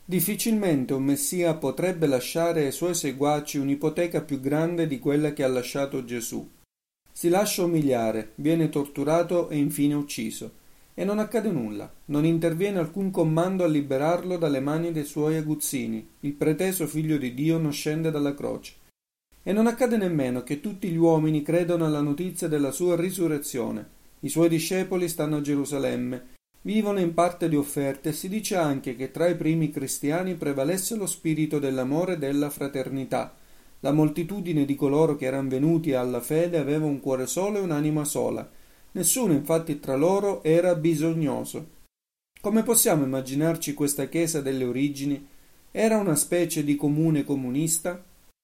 Difficilmente un Messia potrebbe lasciare ai suoi seguaci un'ipoteca più grande di quella che ha lasciato Gesù. Si lascia umiliare, viene torturato e infine ucciso. E non accade nulla, non interviene alcun comando a liberarlo dalle mani dei suoi aguzzini, il preteso figlio di Dio non scende dalla croce. E non accade nemmeno che tutti gli uomini credano alla notizia della sua risurrezione. I suoi discepoli stanno a Gerusalemme, vivono in parte di offerte e si dice anche che tra i primi cristiani prevalesse lo spirito dell'amore e della fraternità. La moltitudine di coloro che erano venuti alla fede aveva un cuore solo e un'anima sola. Nessuno infatti tra loro era bisognoso. Come possiamo immaginarci questa Chiesa delle origini? Era una specie di comune comunista?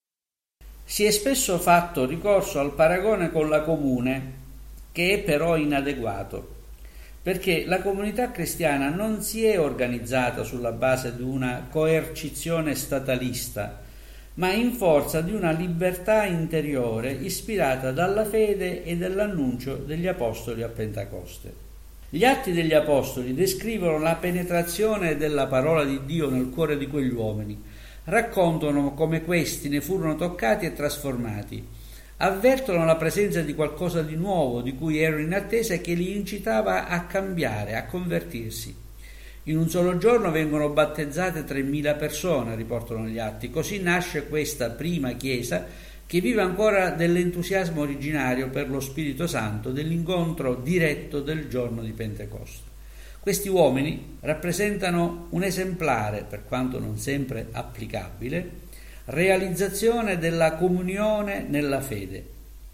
Si è spesso fatto ricorso al paragone con la comune, che è però inadeguato, perché la comunità cristiana non si è organizzata sulla base di una coercizione statalista, ma in forza di una libertà interiore ispirata dalla fede e dall'annuncio degli apostoli a Pentecoste. Gli Atti degli Apostoli descrivono la penetrazione della parola di Dio nel cuore di quegli uomini, raccontano come questi ne furono toccati e trasformati, avvertono la presenza di qualcosa di nuovo di cui erano in attesa e che li incitava a cambiare, a convertirsi. In un solo giorno vengono battezzate 3.000 persone, riportano gli Atti. Così nasce questa prima Chiesa che vive ancora dell'entusiasmo originario per lo Spirito Santo, dell'incontro diretto del giorno di Pentecoste. Questi uomini rappresentano un esemplare, per quanto non sempre applicabile, realizzazione della comunione nella fede.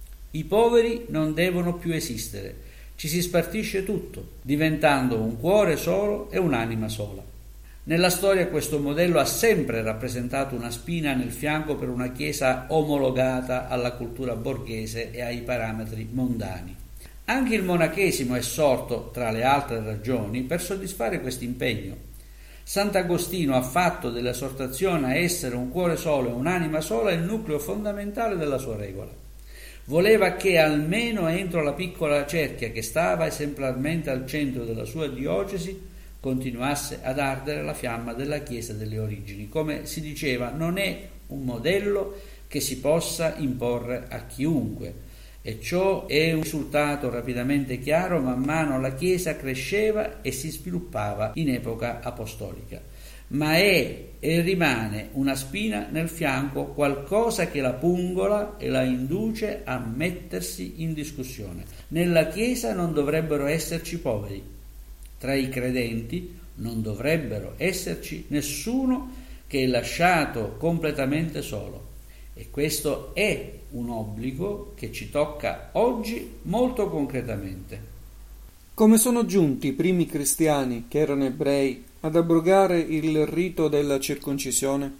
I poveri non devono più esistere, ci si spartisce tutto, diventando un cuore solo e un'anima sola. Nella storia questo modello ha sempre rappresentato una spina nel fianco per una Chiesa omologata alla cultura borghese e ai parametri mondani. Anche il monachesimo è sorto, tra le altre ragioni, per soddisfare questo impegno. Sant'Agostino ha fatto dell'esortazione a essere un cuore solo e un'anima sola il nucleo fondamentale della sua regola. Voleva che almeno entro la piccola cerchia che stava esemplarmente al centro della sua diocesi continuasse ad ardere la fiamma della Chiesa delle origini. Come si diceva, non è un modello che si possa imporre a chiunque, e ciò è risultato rapidamente chiaro man mano la Chiesa cresceva e si sviluppava in epoca apostolica. Ma è e rimane una spina nel fianco, qualcosa che la pungola e la induce a mettersi in discussione. Nella Chiesa non dovrebbero esserci poveri, tra i credenti non dovrebbero esserci nessuno che è lasciato completamente solo. E questo è un obbligo che ci tocca oggi molto concretamente. Come sono giunti i primi cristiani, che erano ebrei, ad abrogare il rito della circoncisione?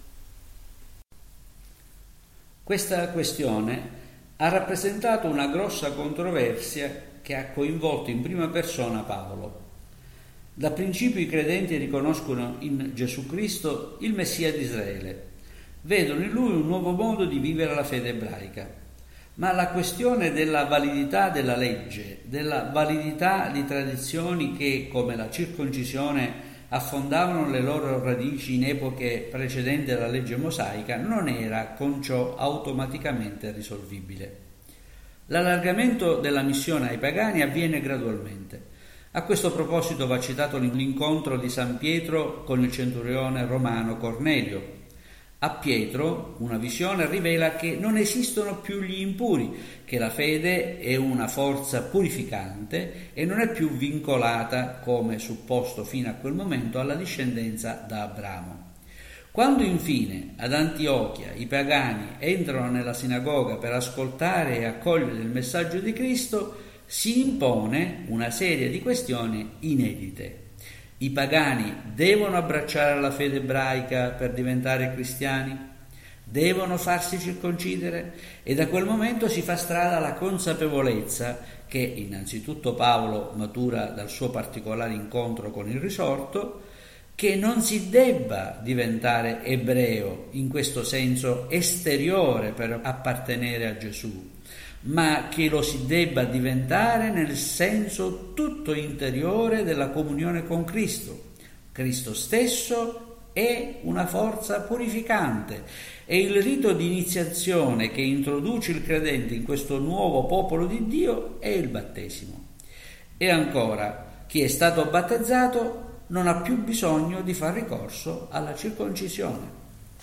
Questa questione ha rappresentato una grossa controversia che ha coinvolto in prima persona Paolo. Da principio i credenti riconoscono in Gesù Cristo il Messia di Israele. Vedono in lui un nuovo modo di vivere la fede ebraica. Ma la questione della validità della legge, della validità di tradizioni che, come la circoncisione, affondavano le loro radici in epoche precedenti alla legge mosaica, non era con ciò automaticamente risolvibile. L'allargamento della missione ai pagani avviene gradualmente. A questo proposito va citato l'incontro di San Pietro con il centurione romano Cornelio. A Pietro una visione rivela che non esistono più gli impuri, che la fede è una forza purificante e non è più vincolata, come supposto fino a quel momento, alla discendenza da Abramo. Quando infine ad Antiochia i pagani entrano nella sinagoga per ascoltare e accogliere il messaggio di Cristo, si impone una serie di questioni inedite. I pagani devono abbracciare la fede ebraica per diventare cristiani? Devono farsi circoncidere? E da quel momento si fa strada la consapevolezza che innanzitutto Paolo matura dal suo particolare incontro con il risorto, che non si debba diventare ebreo in questo senso esteriore per appartenere a Gesù, ma che lo si debba diventare nel senso tutto interiore della comunione con Cristo, Cristo stesso è una forza purificante e il rito di iniziazione che introduce il credente in questo nuovo popolo di Dio è il battesimo. E ancora, chi è stato battezzato non ha più bisogno di far ricorso alla circoncisione.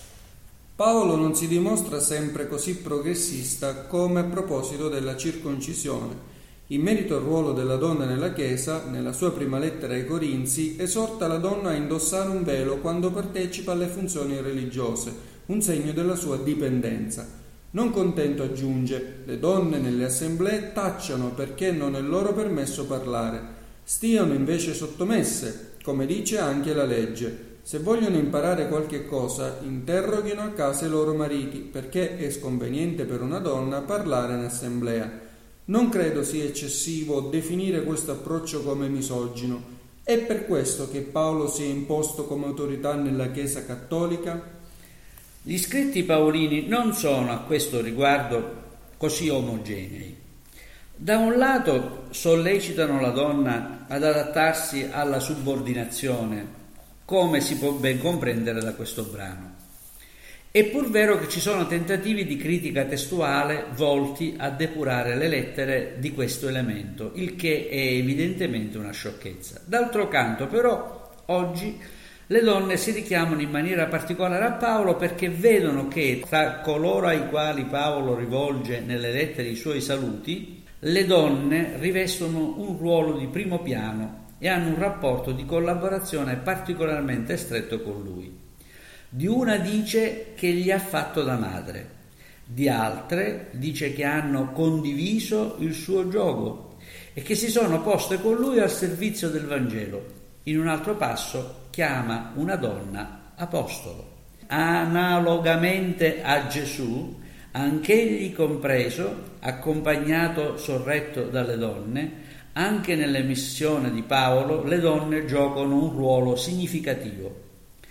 Paolo non si dimostra sempre così progressista come a proposito della circoncisione. In merito al ruolo della donna nella Chiesa, nella sua prima lettera ai Corinzi, esorta la donna a indossare un velo quando partecipa alle funzioni religiose, un segno della sua dipendenza. Non contento, aggiunge, le donne nelle assemblee tacciano perché non è loro permesso parlare. Stiano invece sottomesse, come dice anche la legge. Se vogliono imparare qualche cosa, interroghino a casa i loro mariti, perché è sconveniente per una donna parlare in assemblea. Non credo sia eccessivo definire questo approccio come misogino. È per questo che Paolo si è imposto come autorità nella Chiesa cattolica? Gli scritti paolini non sono a questo riguardo così omogenei. Da un lato sollecitano la donna ad adattarsi alla subordinazione, come si può ben comprendere da questo brano. È pur vero che ci sono tentativi di critica testuale volti a depurare le lettere di questo elemento, il che è evidentemente una sciocchezza. D'altro canto, però, oggi le donne si richiamano in maniera particolare a Paolo perché vedono che tra coloro ai quali Paolo rivolge nelle lettere i suoi saluti, le donne rivestono un ruolo di primo piano e hanno un rapporto di collaborazione particolarmente stretto con lui. Di una dice che gli ha fatto da madre, di altre dice che hanno condiviso il suo giogo e che si sono poste con lui al servizio del Vangelo. In un altro passo chiama una donna apostolo. Analogamente a Gesù, anch'egli compreso, accompagnato, sorretto dalle donne, anche nella missione di Paolo le donne giocano un ruolo significativo.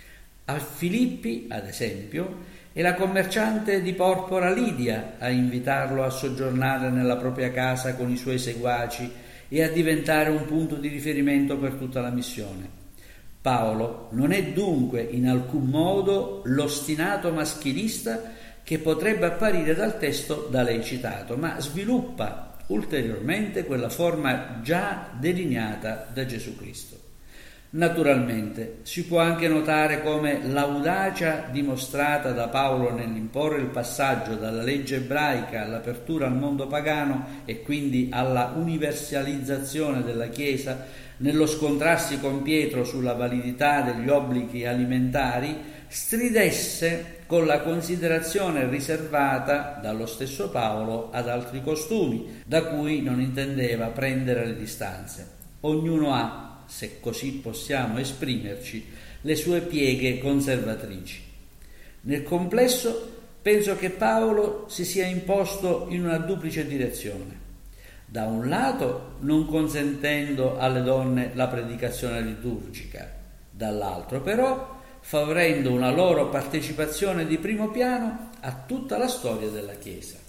A Filippi, ad esempio, è la commerciante di porpora Lidia a invitarlo a soggiornare nella propria casa con i suoi seguaci e a diventare un punto di riferimento per tutta la missione. Paolo non è dunque in alcun modo l'ostinato maschilista che potrebbe apparire dal testo da lei citato, ma sviluppa ulteriormente quella forma già delineata da Gesù Cristo. Naturalmente si può anche notare come l'audacia dimostrata da Paolo nell'imporre il passaggio dalla legge ebraica all'apertura al mondo pagano e quindi alla universalizzazione della Chiesa, nello scontrarsi con Pietro sulla validità degli obblighi alimentari, stridesse con la considerazione riservata dallo stesso Paolo ad altri costumi, da cui non intendeva prendere le distanze. Ognuno ha, se così possiamo esprimerci, le sue pieghe conservatrici. Nel complesso penso che Paolo si sia imposto in una duplice direzione. Da un lato non consentendo alle donne la predicazione liturgica, dall'altro però favorendo una loro partecipazione di primo piano a tutta la storia della Chiesa.